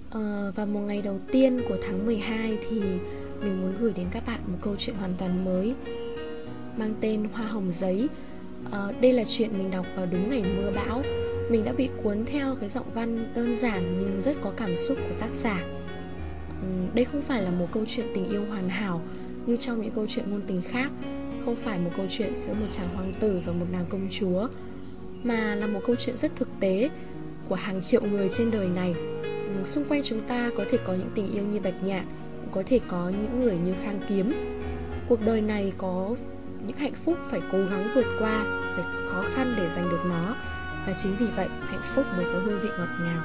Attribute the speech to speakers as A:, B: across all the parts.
A: Vào một ngày đầu tiên của tháng 12 thì mình muốn gửi đến các bạn một câu chuyện hoàn toàn mới mang tên Hoa hồng giấy. Đây là chuyện mình đọc vào đúng ngày mưa bão. Mình đã bị cuốn theo cái giọng văn đơn giản nhưng rất có cảm xúc của tác giả. Đây không phải là một câu chuyện tình yêu hoàn hảo như trong những câu chuyện ngôn tình khác, không phải một câu chuyện giữa một chàng hoàng tử và một nàng công chúa, mà là một câu chuyện rất thực tế của hàng triệu người trên đời này. Xung quanh chúng ta có thể có những tình yêu như bạch nhạn, cũng có thể có những người như Khang Kiếm. Cuộc đời này có những hạnh phúc phải cố gắng vượt qua, phải khó khăn để giành được nó. Và chính vì vậy, hạnh phúc mới có hương vị ngọt ngào.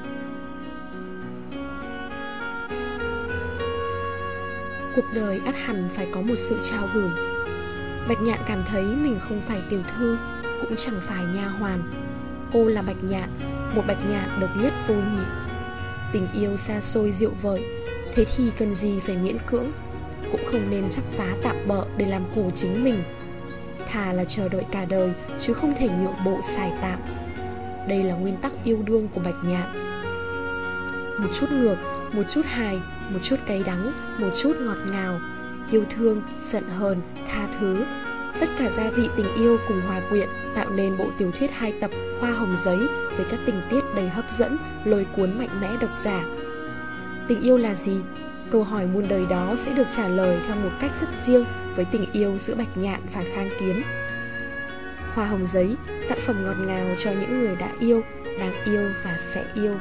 A: Cuộc đời ắt hẳn phải có một sự trao gửi. Bạch nhạn cảm thấy mình không phải tiểu thư, cũng chẳng phải nha hoàn. Cô là bạch nhạn, một bạch nhạn độc nhất vô nhị. Tình yêu xa xôi diệu vời, thế thì cần gì phải miễn cưỡng. Cũng không nên chắp phá tạm bợ để làm khổ chính mình. Thà là chờ đợi cả đời, chứ không thể nhượng bộ xài tạm. Đây là nguyên tắc yêu đương của bạch nhạn. Một chút ngược, một chút hài, một chút cay đắng, một chút ngọt ngào. Yêu thương, giận hờn, tha thứ. Tất cả gia vị tình yêu cùng hòa quyện tạo nên bộ tiểu thuyết 2 tập Hoa hồng giấy với các tình tiết đầy hấp dẫn, lôi cuốn mạnh mẽ độc giả. Tình yêu là gì? Câu hỏi muôn đời đó sẽ được trả lời theo một cách rất riêng với tình yêu giữa bạch nhạn và Khang Kiếm. Hoa hồng giấy, tác phẩm ngọt ngào cho những người đã yêu, đang yêu và sẽ yêu.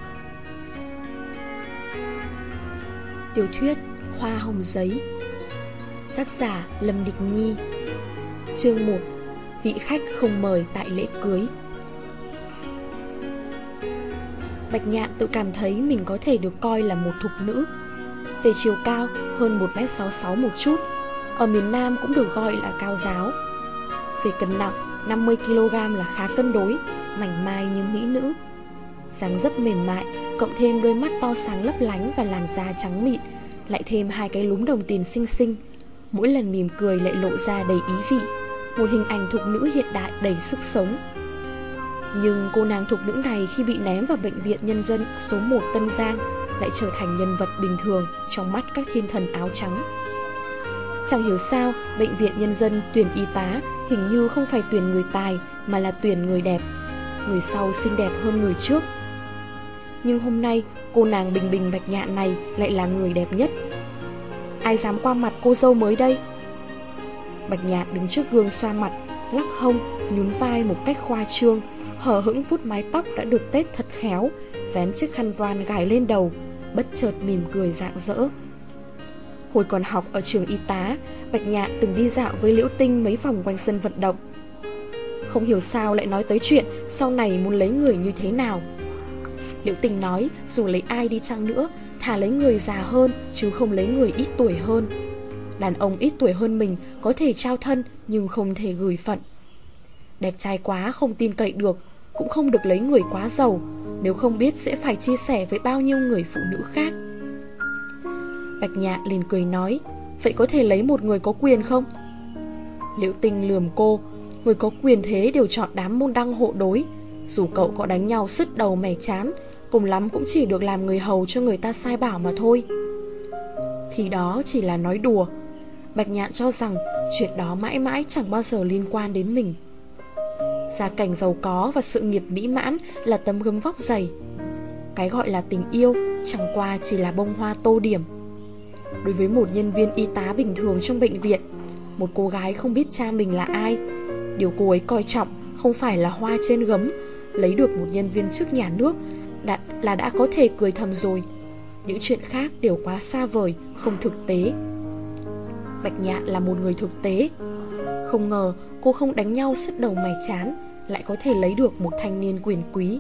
A: Tiểu thuyết Hoa hồng giấy. Tác giả Lâm Địch Nhi. Chương 1. Vị khách không mời tại lễ cưới. Bạch nhạn tự cảm thấy mình có thể được coi là một thục nữ. Về chiều cao, hơn 1m66 một chút. Ở miền Nam cũng được gọi là cao giáo. Về cân nặng, 50kg là khá cân đối, mảnh mai như mỹ nữ. Dáng dấp mềm mại, cộng thêm đôi mắt to sáng lấp lánh và làn da trắng mịn, lại thêm 2 cái lúm đồng tiền xinh xinh. Mỗi lần mỉm cười lại lộ ra đầy ý vị, một hình ảnh thục nữ hiện đại đầy sức sống. Nhưng cô nàng thục nữ này khi bị ném vào bệnh viện nhân dân số 1 Tân Giang lại trở thành nhân vật bình thường trong mắt các thiên thần áo trắng. Chẳng hiểu sao bệnh viện nhân dân tuyển y tá hình như không phải tuyển người tài mà là tuyển người đẹp. Người sau xinh đẹp hơn người trước. Nhưng hôm nay cô nàng bình bình bạch nhạn này lại là người đẹp nhất. Ai dám qua mặt cô dâu mới đây? Bạch nhạn đứng trước gương xoa mặt, lắc hông, nhún vai một cách khoa trương, hờ hững vuốt mái tóc đã được tết thật khéo, vén chiếc khăn voan gài lên đầu, bất chợt mỉm cười rạng rỡ. Hồi còn học ở trường y tá, Bạch nhạn từng đi dạo với Liễu Tinh mấy vòng quanh sân vận động. Không hiểu sao lại nói tới chuyện sau này muốn lấy người như thế nào. Liễu Tinh nói dù lấy ai đi chăng nữa, thà lấy người già hơn chứ không lấy người ít tuổi hơn. Đàn ông ít tuổi hơn mình có thể trao thân nhưng không thể gửi phận. Đẹp trai quá không tin cậy được, cũng không được lấy người quá giàu, nếu không biết sẽ phải chia sẻ với bao nhiêu người phụ nữ khác. Bạch nhạn liền cười nói, vậy có thể lấy một người có quyền không? Liễu Tinh lườm cô, người có quyền thế đều chọn đám môn đăng hộ đối. Dù cậu có đánh nhau sứt đầu mẻ chán, cùng lắm cũng chỉ được làm người hầu cho người ta sai bảo mà thôi. Khi đó chỉ là nói đùa. Bạch nhạn cho rằng chuyện đó mãi mãi chẳng bao giờ liên quan đến mình. Gia cảnh giàu có và sự nghiệp mỹ mãn là tấm gấm vóc dày. Cái gọi là tình yêu chẳng qua chỉ là bông hoa tô điểm. Đối với một nhân viên y tá bình thường trong bệnh viện, một cô gái không biết cha mình là ai, điều cô ấy coi trọng không phải là hoa trên gấm. Lấy được một nhân viên chức nhà nước đã có thể cười thầm rồi. Những chuyện khác đều quá xa vời, không thực tế. Bạch nhạn là một người thực tế. Không ngờ cô không đánh nhau sứt đầu mày chán, lại có thể lấy được một thanh niên quyền quý.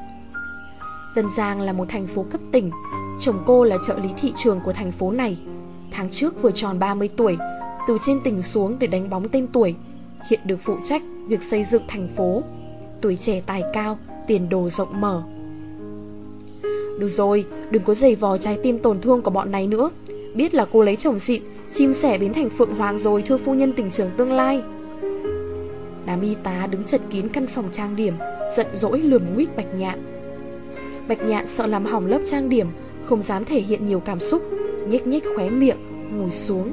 A: Tân Giang là một thành phố cấp tỉnh. Chồng cô là trợ lý thị trường của thành phố này. Tháng trước vừa tròn 30 tuổi, từ trên tỉnh xuống để đánh bóng tên tuổi. Hiện được phụ trách việc xây dựng thành phố. Tuổi trẻ tài cao, tiền đồ rộng mở. Được rồi, đừng có giày vò trái tim tổn thương của bọn này nữa. Biết là cô lấy chồng xịn, chim sẻ biến thành phượng hoàng rồi, thưa phu nhân tỉnh trưởng tương lai. Đám y tá đứng chật kín căn phòng trang điểm, giận dỗi lườm nguýt Bạch nhạn. Bạch Nhạn sợ làm hỏng lớp trang điểm, không dám thể hiện nhiều cảm xúc, nhếch nhếch khóe miệng, ngồi xuống.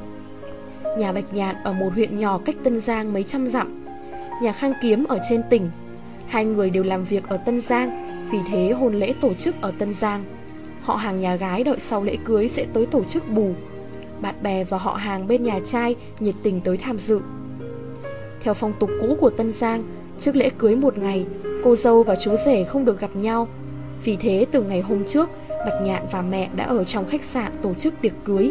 A: Nhà Bạch Nhạn ở một huyện nhỏ cách Tân Giang mấy trăm dặm, nhà Khang Kiếm ở trên tỉnh. Hai người đều làm việc ở Tân Giang, vì thế hôn lễ tổ chức ở Tân Giang. Họ hàng nhà gái đợi sau lễ cưới sẽ tới tổ chức bù. Bạn bè và họ hàng bên nhà trai nhiệt tình tới tham dự. Theo phong tục cũ của Tân Giang, trước lễ cưới một ngày, cô dâu và chú rể không được gặp nhau. Vì thế từ ngày hôm trước, Bạch Nhạn và mẹ đã ở trong khách sạn tổ chức tiệc cưới.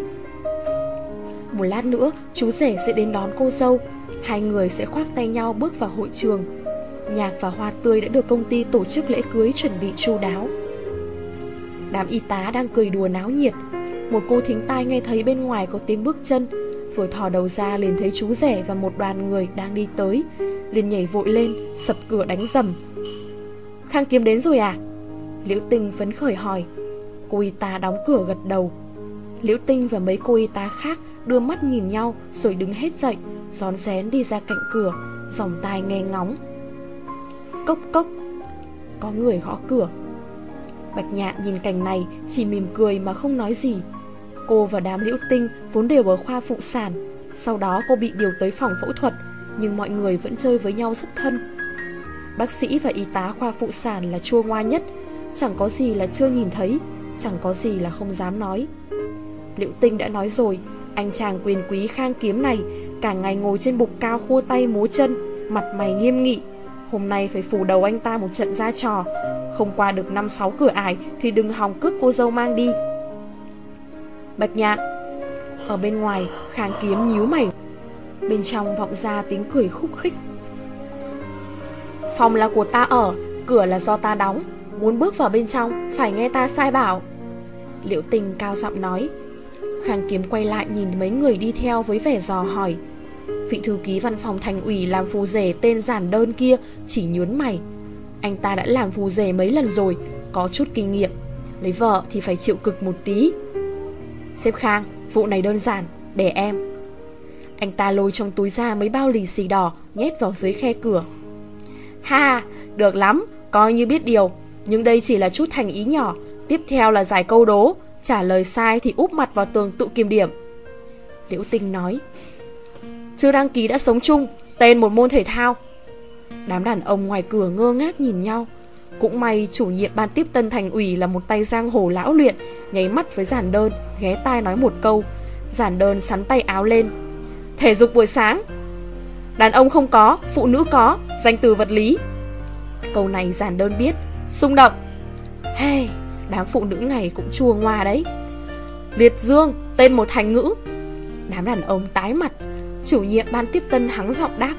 A: Một lát nữa, chú rể sẽ đến đón cô dâu. Hai người sẽ khoác tay nhau bước vào hội trường. Nhạc và hoa tươi đã được công ty tổ chức lễ cưới chuẩn bị chu đáo. Đám y tá đang cười đùa náo nhiệt. Một cô thính tai nghe thấy bên ngoài có tiếng bước chân, vừa thò đầu ra liền thấy chú rể và một đoàn người đang đi tới, liền nhảy vội lên, sập cửa đánh rầm. Khang Kiếm đến rồi à? Liễu Tinh phấn khởi hỏi. Cô y tá đóng cửa gật đầu. Liễu Tinh và mấy cô y tá khác đưa mắt nhìn nhau rồi đứng hết dậy, rón rén đi ra cạnh cửa, dòng tai nghe ngóng. Cốc cốc. Có người gõ cửa. Bạch Nhạn nhìn cảnh này chỉ mỉm cười mà không nói gì. Cô và đám Liễu Tinh vốn đều ở khoa phụ sản. Sau đó cô bị điều tới phòng phẫu thuật, nhưng mọi người vẫn chơi với nhau rất thân. Bác sĩ và y tá khoa phụ sản là chua ngoa nhất. Chẳng có gì là chưa nhìn thấy, chẳng có gì là không dám nói. Liễu Tinh đã nói rồi, anh chàng quyền quý Khang Kiếm này cả ngày ngồi trên bục cao khua tay múa chân, mặt mày nghiêm nghị. Hôm nay phải phủ đầu anh ta một trận ra trò. Không qua được 5-6 cửa ải thì đừng hòng cướp cô dâu mang đi. Bạch Nhạn. Ở bên ngoài, Khang Kiếm nhíu mày. Bên trong vọng ra tiếng cười khúc khích. Phòng là của ta ở, cửa là do ta đóng. Muốn bước vào bên trong phải nghe ta sai bảo. Liễu Tinh cao giọng nói. Khang Kiếm quay lại nhìn mấy người đi theo với vẻ dò hỏi. Vị thư ký văn phòng thành ủy làm phù rể tên Giản Đơn kia chỉ nhướng mày. Anh ta đã làm phù rể mấy lần rồi, có chút kinh nghiệm. Lấy vợ thì phải chịu cực một tí. Sếp Khang, vụ này đơn giản, để em. Anh ta lôi trong túi ra mấy bao lì xì đỏ, nhét vào dưới khe cửa. Ha, được lắm, coi như biết điều. Nhưng đây chỉ là chút thành ý nhỏ. Tiếp theo là giải câu đố. Trả lời sai thì úp mặt vào tường tự kiểm điểm. Liễu Tinh nói. Chưa đăng ký đã sống chung, tên một môn thể thao. Đám đàn ông ngoài cửa ngơ ngác nhìn nhau. Cũng may chủ nhiệm ban tiếp tân thành ủy là một tay giang hồ lão luyện, nháy mắt với Giản Đơn, ghé tai nói một câu. Giản Đơn sắn tay áo lên. Thể dục buổi sáng. Đàn ông không có, phụ nữ có, danh từ vật lý. Câu này Giản Đơn biết. Xung động. Hey, đám phụ nữ này cũng chua ngoa đấy. Liệt dương, tên một thành ngữ. Đám đàn ông tái mặt. Chủ nhiệm ban tiếp tân hắng giọng đáp.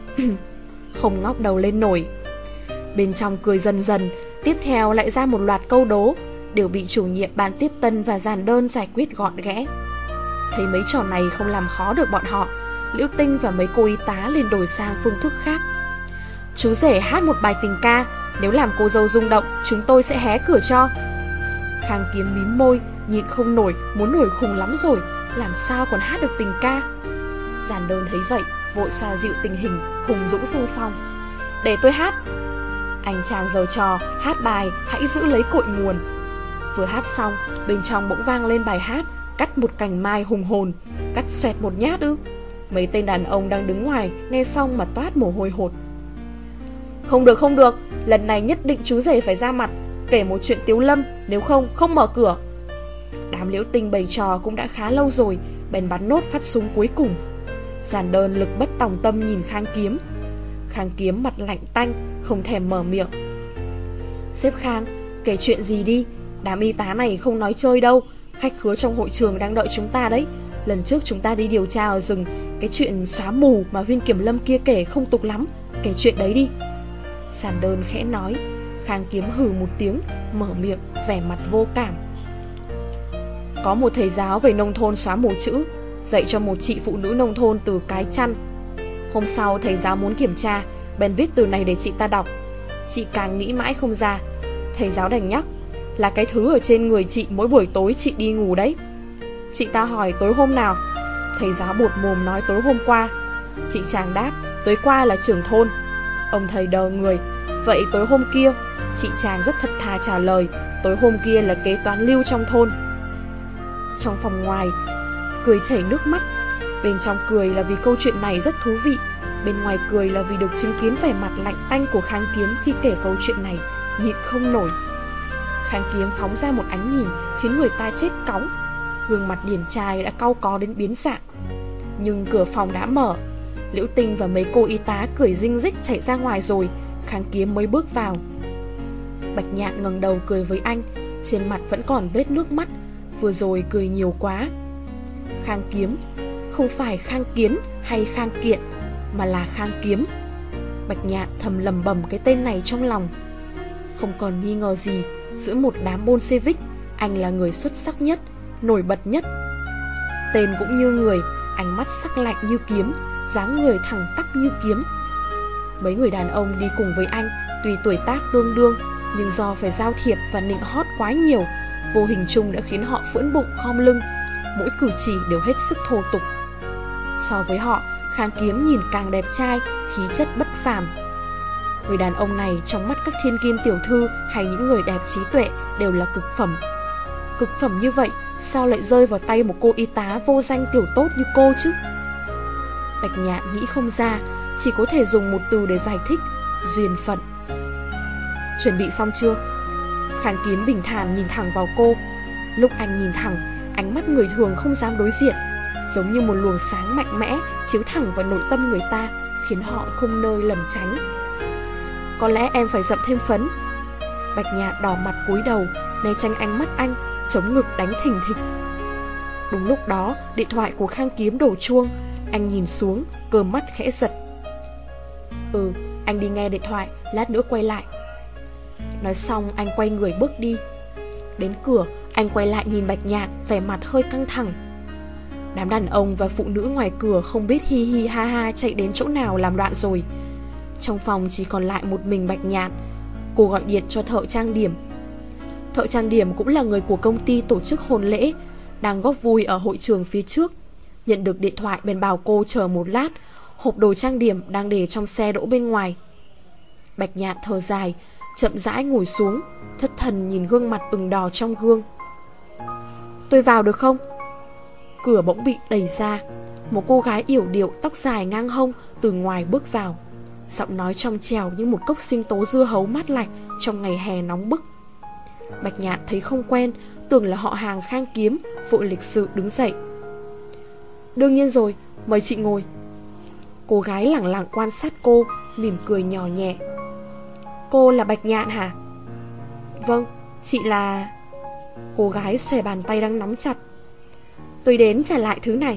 A: Không ngóc đầu lên nổi. Bên trong cười dần dần. Tiếp theo lại ra một loạt câu đố, đều bị chủ nhiệm ban tiếp tân và Giản Đơn giải quyết gọn ghẽ. Thấy mấy trò này không làm khó được bọn họ, Liễu Tinh và mấy cô y tá liền đổi sang phương thức khác. Chú rể hát một bài tình ca, nếu làm cô dâu rung động, chúng tôi sẽ hé cửa cho. Khang Kiếm mím môi, nhịn không nổi, muốn nổi khùng lắm rồi, làm sao còn hát được tình ca. Giản Đơn thấy vậy, vội xoa dịu tình hình, hùng dũng xung phong. Để tôi hát. Anh chàng giở trò hát bài Hãy giữ lấy cội nguồn. Vừa hát xong, bên trong bỗng vang lên bài hát Cắt một cành mai hùng hồn. Cắt xoẹt một nhát ư? Mấy tên đàn ông đang đứng ngoài nghe xong mà toát mồ hôi hột. Không được, không được, lần này nhất định chú rể phải ra mặt, kể một chuyện tiếu lâm, nếu không, không mở cửa. Đám Liễu Tinh bày trò cũng đã khá lâu rồi, bèn bắn nốt phát súng cuối cùng. Giản Đơn lực bất tòng tâm nhìn Khang Kiếm. Khang Kiếm mặt lạnh tanh, không thèm mở miệng. Sếp Khang, kể chuyện gì đi, đám y tá này không nói chơi đâu. Khách khứa trong hội trường đang đợi chúng ta đấy. Lần trước chúng ta đi điều tra ở rừng, cái chuyện xóa mù mà viên kiểm lâm kia kể không tục lắm. Kể chuyện đấy đi. Giản Đơn khẽ nói. Khang Kiếm hừ một tiếng, mở miệng, vẻ mặt vô cảm. Có một thầy giáo về nông thôn xóa mù chữ, dạy cho một chị phụ nữ nông thôn từ cái chăn. Hôm sau thầy giáo muốn kiểm tra, bèn viết từ này để chị ta đọc. Chị càng nghĩ mãi không ra. Thầy giáo đành nhắc, là cái thứ ở trên người chị mỗi buổi tối chị đi ngủ đấy. Chị ta hỏi tối hôm nào. Thầy giáo buột mồm nói tối hôm qua. Chị chàng đáp, tối qua là trưởng thôn. Ông thầy đờ người. Vậy tối hôm kia? Chị chàng rất thật thà trả lời, tối hôm kia là kế toán Lưu trong thôn. Trong phòng ngoài, cười chảy nước mắt. Bên trong cười là vì câu chuyện này rất thú vị, bên ngoài cười là vì được chứng kiến vẻ mặt lạnh tanh của Khang Kiếm khi kể câu chuyện này, nhịn không nổi. Khang Kiếm phóng ra một ánh nhìn khiến người ta chết cóng. Gương mặt điển trai đã cau có đến biến dạng. Nhưng cửa phòng đã mở, Liễu Tinh và mấy cô y tá cười rinh rích chạy ra ngoài rồi, Khang Kiếm mới bước vào. Bạch Nhạn ngẩng đầu cười với anh, trên mặt vẫn còn vết nước mắt, vừa rồi cười nhiều quá. Khang Kiếm, không phải Khang Kiến hay Khang Kiện, mà là Khang Kiếm. Bạch Nhạn thầm lầm bầm cái tên này trong lòng. Không còn nghi ngờ gì, giữa một đám Bolshevik, anh là người xuất sắc nhất, nổi bật nhất. Tên cũng như người, ánh mắt sắc lạnh như kiếm, dáng người thẳng tắp như kiếm. Mấy người đàn ông đi cùng với anh, tuy tuổi tác tương đương, nhưng do phải giao thiệp và nịnh hót quá nhiều, vô hình chung đã khiến họ phưỡn bụng khom lưng, mỗi cử chỉ đều hết sức thô tục. So với họ, Khang Kiếm nhìn càng đẹp trai, khí chất bất phàm. Người đàn ông này trong mắt các thiên kim tiểu thư hay những người đẹp trí tuệ đều là cực phẩm. Cực phẩm như vậy, sao lại rơi vào tay một cô y tá vô danh tiểu tốt như cô chứ? Bạch Nhạn nghĩ không ra, chỉ có thể dùng một từ để giải thích: duyên phận. Chuẩn bị xong chưa? Khang Kiếm bình thản nhìn thẳng vào cô. Lúc anh nhìn thẳng, ánh mắt người thường không dám đối diện, giống như một luồng sáng mạnh mẽ chiếu thẳng vào nội tâm người ta, khiến họ không nơi lẩn tránh. Có lẽ em phải dậm thêm phấn. Bạch Nhạn đỏ mặt cúi đầu, né tránh ánh mắt anh, chống ngực đánh thình thịch. Đúng lúc đó, điện thoại của Khang Kiếm đổ chuông. Anh nhìn xuống, cơ mắt khẽ giật. Anh đi nghe điện thoại, lát nữa quay lại. Nói xong anh quay người bước đi. Đến cửa, anh quay lại nhìn Bạch Nhạn, vẻ mặt hơi căng thẳng. Đám đàn ông và phụ nữ ngoài cửa không biết hi hi ha ha chạy đến chỗ nào làm loạn rồi. Trong phòng chỉ còn lại một mình Bạch Nhạn. Cô gọi điện cho thợ trang điểm. Thợ trang điểm cũng là người của công ty tổ chức hôn lễ, đang góp vui ở hội trường phía trước. Nhận được điện thoại bèn bảo cô chờ một lát, hộp đồ trang điểm đang để trong xe đỗ bên ngoài. Bạch Nhạn thở dài, chậm rãi ngồi xuống, thất thần nhìn gương mặt ửng đỏ trong gương. Tôi vào được không? Cửa bỗng bị đẩy ra. Một cô gái yểu điệu, tóc dài ngang hông từ ngoài bước vào. Giọng nói trong trẻo như một cốc sinh tố dưa hấu mát lạnh trong ngày hè nóng bức. Bạch Nhạn thấy không quen, tưởng là họ hàng Khang Kiếm, vội lịch sự đứng dậy. Đương nhiên rồi, mời chị ngồi. Cô gái lẳng lặng quan sát cô, mỉm cười nhỏ nhẹ. Cô là Bạch Nhạn hả? Vâng, chị là... Cô gái xòe bàn tay đang nắm chặt. Tôi đến trả lại thứ này.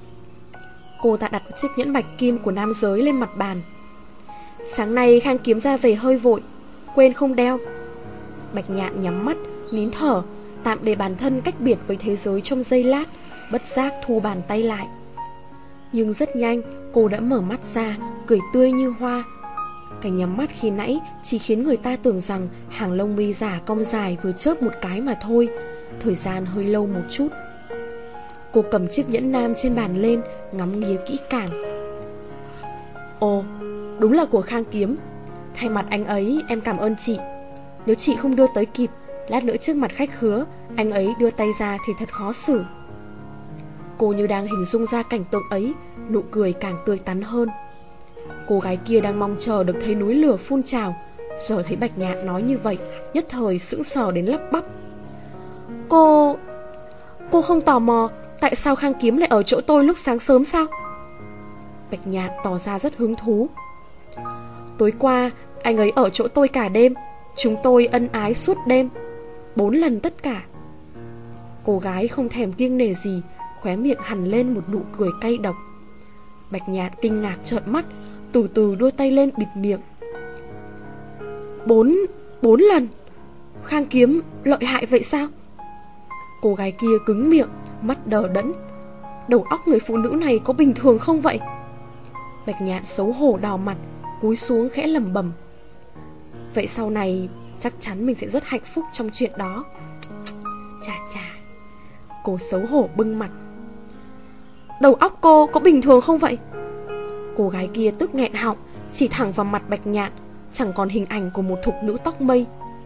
A: Cô ta đặt chiếc nhẫn bạch kim của nam giới lên mặt bàn. Sáng nay Khang Kiếm ra về hơi vội, quên không đeo. Bạch Nhạn nhắm mắt, nín thở, tạm để bản thân cách biệt với thế giới trong giây lát, bất giác thu bàn tay lại. Nhưng rất nhanh cô đã mở mắt ra, cười tươi như hoa. Cái nhắm mắt khi nãy chỉ khiến người ta tưởng rằng hàng lông mi giả cong dài vừa chớp một cái mà thôi. Thời gian hơi lâu một chút. Cô cầm chiếc nhẫn nam trên bàn lên, ngắm nghía kỹ càng. Ồ, đúng là của Khang Kiếm. Thay mặt anh ấy em cảm ơn chị. Nếu chị không đưa tới kịp, lát nữa trước mặt khách khứa anh ấy đưa tay ra thì thật khó xử. Cô như đang hình dung ra cảnh tượng ấy, nụ cười càng tươi tắn hơn. Cô gái kia đang mong chờ được thấy núi lửa phun trào, giờ thấy Bạch Nhạn nói như vậy, nhất thời sững sờ đến lắp bắp. Cô không tò mò tại sao Khang Kiếm lại ở chỗ tôi lúc sáng sớm sao? Bạch Nhạn tỏ ra rất hứng thú. Tối qua anh ấy ở chỗ tôi cả đêm, chúng tôi ân ái suốt đêm, 4 lần tất cả. Cô gái không thèm kiêng nể gì, khóe miệng hằn lên một nụ cười cay độc. Bạch Nhạn kinh ngạc trợn mắt, từ từ đưa tay lên bịt miệng. 4 lần? Khang Kiếm lợi hại vậy sao? Cô gái kia cứng miệng, mắt đờ đẫn. Đầu óc người phụ nữ này có bình thường không vậy? Bạch Nhạn xấu hổ đỏ mặt, cúi xuống khẽ lẩm bẩm. Vậy sau này chắc chắn mình sẽ rất hạnh phúc trong chuyện đó. Chà chà. Cô xấu hổ bưng mặt. Đầu óc cô có bình thường không vậy? Cô gái kia tức nghẹn họng, chỉ thẳng vào mặt Bạch Nhạn, chẳng còn hình ảnh của một thục nữ tóc mây.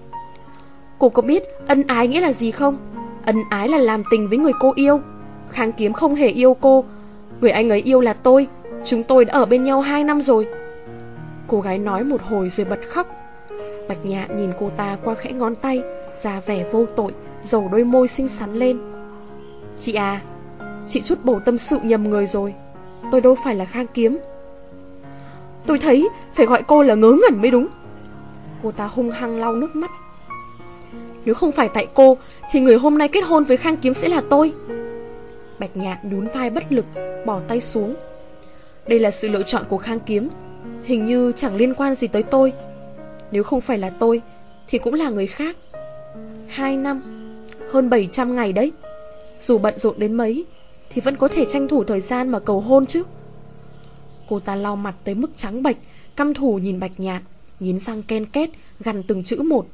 A: Cô có biết ân ái nghĩa là gì không? Ân ái là làm tình với người cô yêu. Khang Kiếm không hề yêu cô. Người anh ấy yêu là tôi. Chúng tôi đã ở bên nhau 2 năm rồi. Cô gái nói một hồi rồi bật khóc. Bạch Nhạn nhìn cô ta qua khẽ ngón tay, ra vẻ vô tội, dầu đôi môi xinh xắn lên. Chị à, chị chút bầu tâm sự nhầm người rồi. Tôi đâu phải là Khang Kiếm. Tôi thấy phải gọi cô là ngớ ngẩn mới đúng. Cô ta hung hăng lau nước mắt. Nếu không phải tại cô thì người hôm nay kết hôn với Khang Kiếm sẽ là tôi. Bạch Nhạn nhún vai bất lực, bỏ tay xuống. Đây là sự lựa chọn của Khang Kiếm, hình như chẳng liên quan gì tới tôi. Nếu không phải là tôi thì cũng là người khác. 2 năm, hơn 700 ngày đấy. Dù bận rộn đến mấy thì vẫn có thể tranh thủ thời gian mà cầu hôn chứ. Cô ta lau mặt tới mức trắng bệch, căm thù nhìn Bạch Nhạn, nghiến răng ken két, gằn từng chữ một.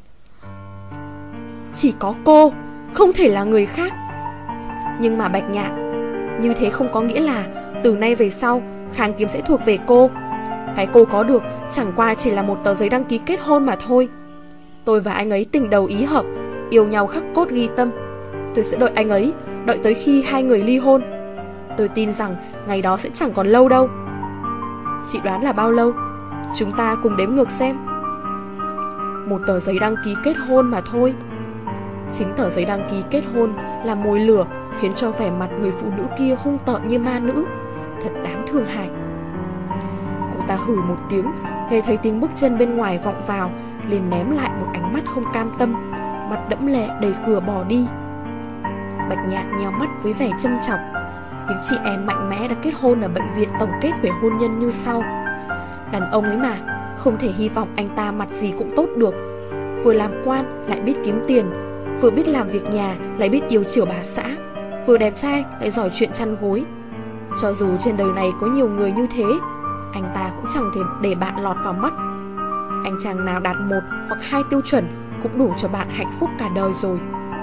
A: Chỉ có cô, không thể là người khác. Nhưng mà Bạch Nhạn, như thế không có nghĩa là từ nay về sau Khang Kiếm sẽ thuộc về cô. Cái cô có được chẳng qua chỉ là một tờ giấy đăng ký kết hôn mà thôi. Tôi và anh ấy tình đầu ý hợp, yêu nhau khắc cốt ghi tâm. Tôi sẽ đợi anh ấy, đợi tới khi hai người ly hôn. Tôi tin rằng ngày đó sẽ chẳng còn lâu đâu. Chị đoán là bao lâu? Chúng ta cùng đếm ngược xem. Một tờ giấy đăng ký kết hôn mà thôi. Chính tờ giấy đăng ký kết hôn là mồi lửa khiến cho vẻ mặt người phụ nữ kia hung tợn như ma nữ. Thật đáng thương hại. Cô ta hừ một tiếng, nghe thấy tiếng bước chân bên ngoài vọng vào, liền ném lại một ánh mắt không cam tâm, mặt đẫm lệ đẩy cửa bỏ đi. Bạch Nhạn nheo mắt với vẻ châm chọc. Những chị em mạnh mẽ đã kết hôn ở bệnh viện tổng kết về hôn nhân như sau. Đàn ông ấy mà, không thể hy vọng anh ta mặt gì cũng tốt được. Vừa làm quan lại biết kiếm tiền, vừa biết làm việc nhà lại biết yêu chiều bà xã, vừa đẹp trai lại giỏi chuyện chăn gối. Cho dù trên đời này có nhiều người như thế, anh ta cũng chẳng thể để bạn lọt vào mắt. Anh chàng nào đạt 1 hoặc 2 tiêu chuẩn cũng đủ cho bạn hạnh phúc cả đời rồi.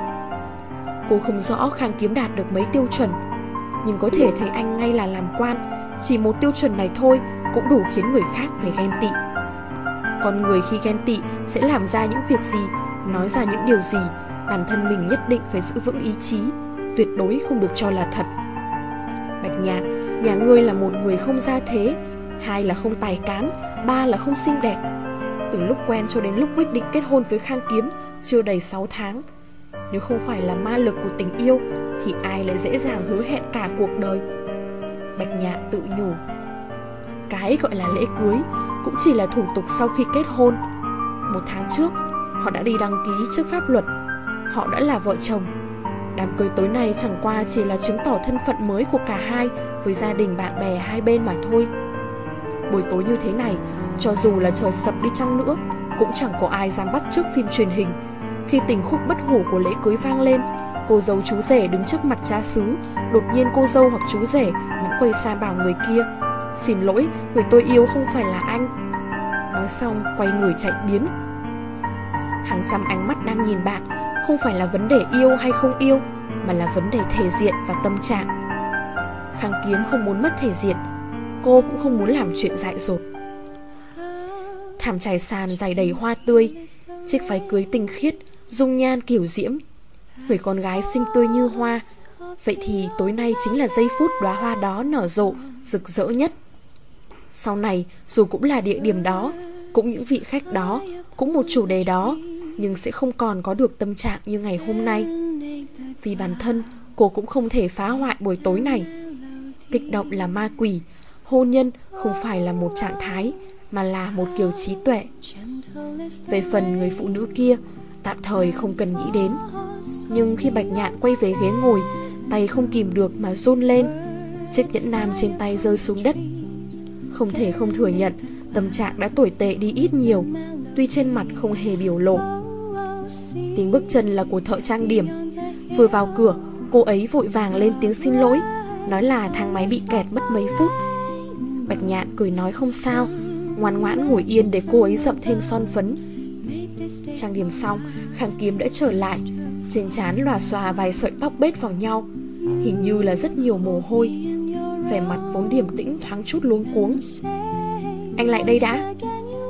A: Cô không rõ Khang Kiếm đạt được mấy tiêu chuẩn, nhưng có thể thấy anh ngay là làm quan, chỉ một tiêu chuẩn này thôi cũng đủ khiến người khác phải ghen tị. Con người khi ghen tị sẽ làm ra những việc gì, nói ra những điều gì, bản thân mình nhất định phải giữ vững ý chí, tuyệt đối không được cho là thật. Bạch Nhạn, nhà ngươi là một người không gia thế, 2 là không tài cán, 3 là không xinh đẹp. Từ lúc quen cho đến lúc quyết định kết hôn với Khang Kiếm chưa đầy 6 tháng. Nếu không phải là ma lực của tình yêu thì ai lại dễ dàng hứa hẹn cả cuộc đời. Bạch Nhạn tự nhủ. Cái gọi là lễ cưới cũng chỉ là thủ tục sau khi kết hôn. 1 tháng trước họ đã đi đăng ký trước pháp luật. Họ đã là vợ chồng. Đám cưới tối nay chẳng qua chỉ là chứng tỏ thân phận mới của cả hai với gia đình bạn bè hai bên mà thôi. Buổi tối như thế này, cho dù là trời sập đi chăng nữa, cũng chẳng có ai dám bắt chước phim truyền hình. Khi tình khúc bất hủ của lễ cưới vang lên, cô dâu chú rể đứng trước mặt cha xứ, đột nhiên cô dâu hoặc chú rể vẫn quay sang bảo người kia: "Xin lỗi, người tôi yêu không phải là anh." Nói xong quay người chạy biến. Hàng trăm ánh mắt đang nhìn bạn, không phải là vấn đề yêu hay không yêu, mà là vấn đề thể diện và tâm trạng. Khang Kiếm không muốn mất thể diện, cô cũng không muốn làm chuyện dại dột. Thảm trải sàn dày đầy hoa tươi, chiếc váy cưới tinh khiết, dung nhan kiểu diễm, người con gái xinh tươi như hoa. Vậy thì tối nay chính là giây phút đóa hoa đó nở rộ, rực rỡ nhất. Sau này, dù cũng là địa điểm đó, cũng những vị khách đó, cũng một chủ đề đó, nhưng sẽ không còn có được tâm trạng như ngày hôm nay. Vì bản thân, cô cũng không thể phá hoại buổi tối này. Kích động là ma quỷ, hôn nhân không phải là một trạng thái, mà là một kiểu trí tuệ. Về phần người phụ nữ kia, tạm thời không cần nghĩ đến. Nhưng khi Bạch Nhạn quay về ghế ngồi, tay không kìm được mà run lên. Chiếc nhẫn nam trên tay rơi xuống đất. Không thể không thừa nhận, tâm trạng đã tồi tệ đi ít nhiều, tuy trên mặt không hề biểu lộ. Tiếng bước chân là của thợ trang điểm. Vừa vào cửa, cô ấy vội vàng lên tiếng xin lỗi, nói là thang máy bị kẹt mất mấy phút. Bạch Nhạn cười nói không sao, ngoan ngoãn ngồi yên để cô ấy dậm thêm son phấn. Trang điểm xong, Khang Kiếm đã trở lại. Trên trán lòa xòa vài sợi tóc bết vào nhau, hình như là rất nhiều mồ hôi. Vẻ mặt vốn điềm tĩnh thoáng chút luống cuống. Anh lại đây đã.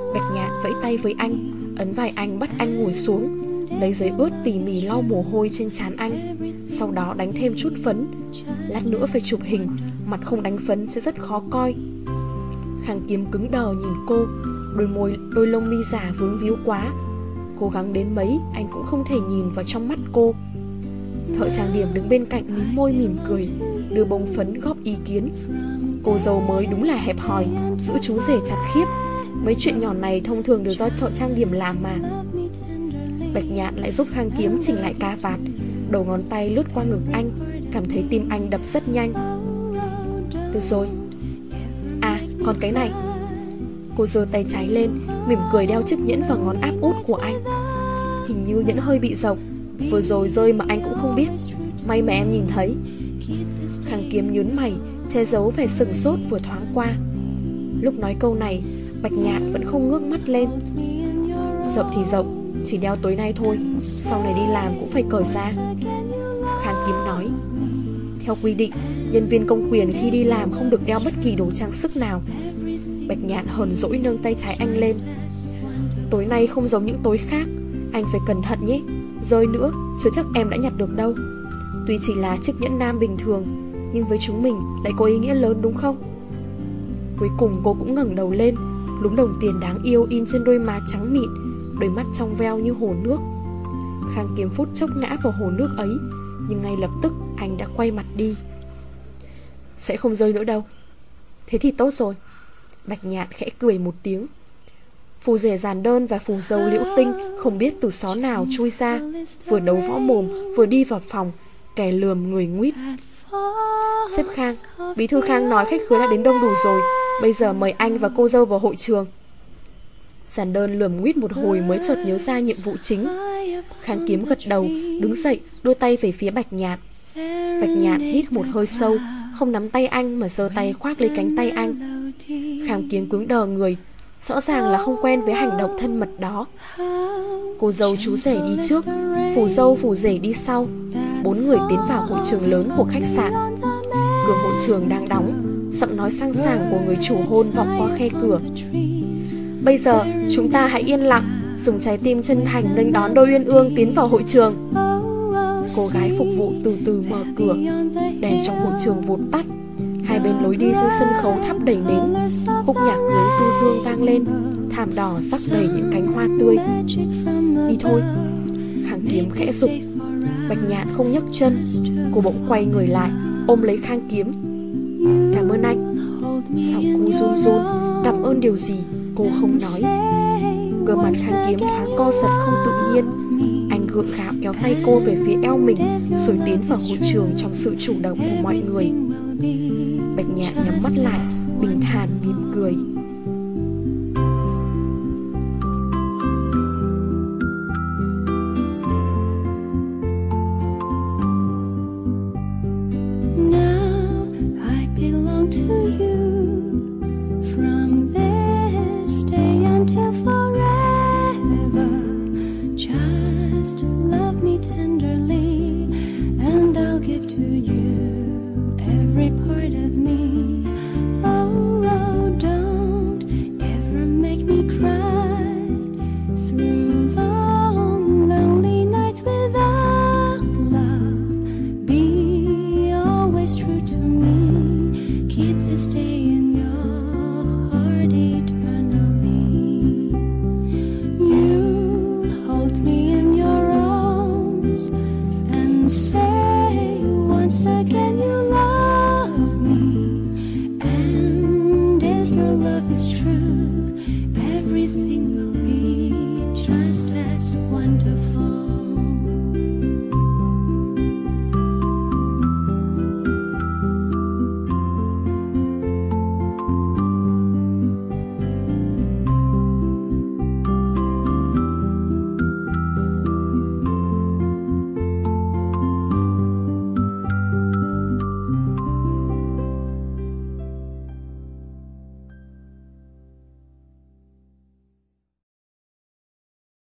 A: Bạch Nhạn vẫy tay với anh, ấn vai anh bắt anh ngồi xuống, lấy giấy ướt tỉ mỉ lau mồ hôi trên trán anh. Sau đó đánh thêm chút phấn. Lát nữa phải chụp hình, mặt không đánh phấn sẽ rất khó coi. Khang Kiếm cứng đờ nhìn cô, đôi lông mi giả vướng víu quá. Cố gắng đến mấy, anh cũng không thể nhìn vào trong mắt cô. Thợ trang điểm đứng bên cạnh mím môi mỉm cười, đưa bông phấn góp ý kiến. Cô dâu mới đúng là hẹp hòi, giữ chú rể chặt khiếp. Mấy chuyện nhỏ này thông thường đều do thợ trang điểm làm mà. Bạch Nhạn lại giúp Khang Kiếm chỉnh lại cà vạt, đầu ngón tay lướt qua ngực anh, cảm thấy tim anh đập rất nhanh. Được rồi. À, còn cái này. Cô giơ tay trái lên, mỉm cười đeo chiếc nhẫn vào ngón áp út của anh. Hình như nhẫn hơi bị rộng, vừa rồi rơi mà anh cũng không biết. May mà em nhìn thấy. Khang Kiếm nhướng mày, che giấu vẻ sừng sốt vừa thoáng qua. Lúc nói câu này, Bạch Nhạn vẫn không ngước mắt lên. Rộng thì rộng, chỉ đeo tối nay thôi, sau này đi làm cũng phải cởi ra. Khang Kiếm nói. Theo quy định, nhân viên công quyền khi đi làm không được đeo bất kỳ đồ trang sức nào. Bạch Nhạn hờn dỗi nâng tay trái anh lên. Tối nay không giống những tối khác, anh phải cẩn thận nhé. Rơi nữa, chưa chắc em đã nhặt được đâu. Tuy chỉ là chiếc nhẫn nam bình thường, nhưng với chúng mình lại có ý nghĩa lớn đúng không? Cuối cùng cô cũng ngẩng đầu lên, lúm đồng tiền đáng yêu in trên đôi má trắng mịn, đôi mắt trong veo như hồ nước. Khang Kiếm phút chốc ngã vào hồ nước ấy, nhưng ngay lập tức anh đã quay mặt đi. Sẽ không rơi nữa đâu. Thế thì tốt rồi. Bạch Nhạn khẽ cười một tiếng. Phù rể Giản Đơn và phù dâu Liễu Tinh không biết từ xó nào chui ra, vừa đấu võ mồm vừa đi vào phòng, kẻ lườm người nguýt. Sếp Khang, bí thư Khang nói khách khứa đã đến đông đủ rồi, bây giờ mời anh và cô dâu vào hội trường. Giản Đơn lườm nguýt một hồi mới chợt nhớ ra nhiệm vụ chính. Khang Kiếm gật đầu, đứng dậy, đưa tay về phía Bạch Nhạn. Bạch Nhạn hít một hơi sâu, không nắm tay anh mà giơ tay khoác lấy cánh tay anh. Khang Kiếm cứng đờ người, rõ ràng là không quen với hành động thân mật đó. Cô dâu chú rể đi trước, phù dâu phù rể đi sau. 4 người tiến vào hội trường lớn của khách sạn. Cửa hội trường đang đóng, giọng nói sang sảng của người chủ hôn vọng qua khe cửa. Bây giờ chúng ta hãy yên lặng, dùng trái tim chân thành nghênh đón đôi uyên ương tiến vào hội trường. Cô gái phục vụ từ từ mở cửa. Đèn trong hội trường vụt tắt. Hai bên lối đi trên sân khấu thắp đầy nến. Khúc nhạc cưới du dương vang lên. Thảm đỏ rắc đầy những cánh hoa tươi. Đi thôi. Khang Kiếm khẽ giục. Bạch Nhạn không nhấc chân. Cô bỗng quay người lại, ôm lấy Khang Kiếm. Cảm ơn anh. Giọng cô run run. Cảm ơn điều gì cô không nói. Cơ mặt Khang Kiếm thoáng co giật không tự nhiên. Anh gượng gạo kéo tay cô về phía eo mình, rồi tiến vào hội trường trong sự chủ động của mọi người. Bạch Nhạn nhắm mắt lại, bình thản mỉm cười.
B: Say